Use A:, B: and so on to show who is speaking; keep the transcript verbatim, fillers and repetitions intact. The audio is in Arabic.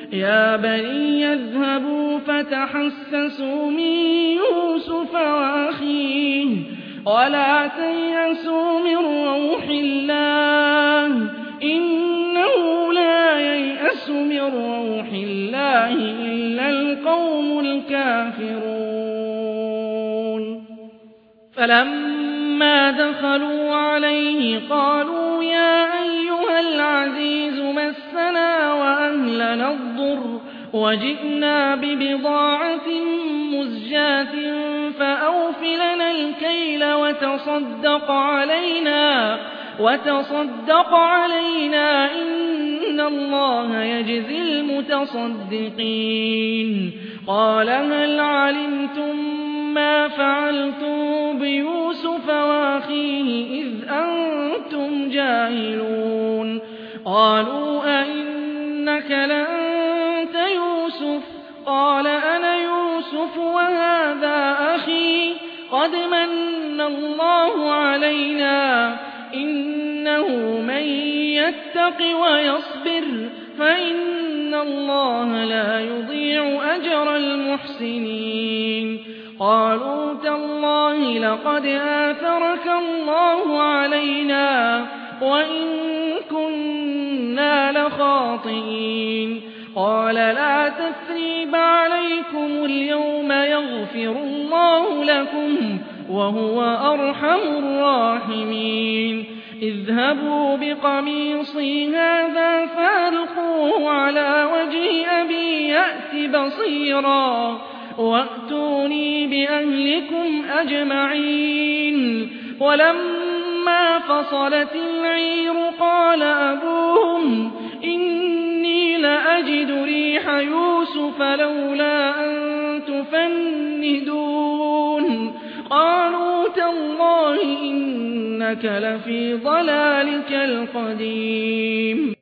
A: يا بني اذهبوا فتحسسوا من يوسف وأخيه ولا تيأسوا من روح الله إنه لا ييأس من روح الله إلا القوم الكافرون فلما دخلوا عليه قالوا يا أيها العزيز مسنا وأهلنا الضر وجئنا ببضاعة مزجاة فأوف لنا الكيل وتصدق علينا وتصدق علينا إن الله يجزي المتصدقين قال هل علمتم ما فعلتم بيوسف وأخيه إذ أنتم جاهلون قالوا أئنك لأنت يوسف قال أنا يوسف وهذا أخي قد من الله علينا إنه من يتق ويصبر فإن الله لا يضيع أجر المحسنين قالوا تالله لقد آثرك الله علينا وإن كنا لخاطئين قال لا تثريب عليكم اليوم يغفر الله لكم وهو أرحم الراحمين اذهبوا بقميصي هذا فألقوه على وجه أبي يأت بصيرا وأتوني بأهلكم أجمعين ولما فصلت العير قال أبوهم إني لأجد ريح يوسف لولا أن تفندون قالوا تالله إنك لفي ضلالك القديم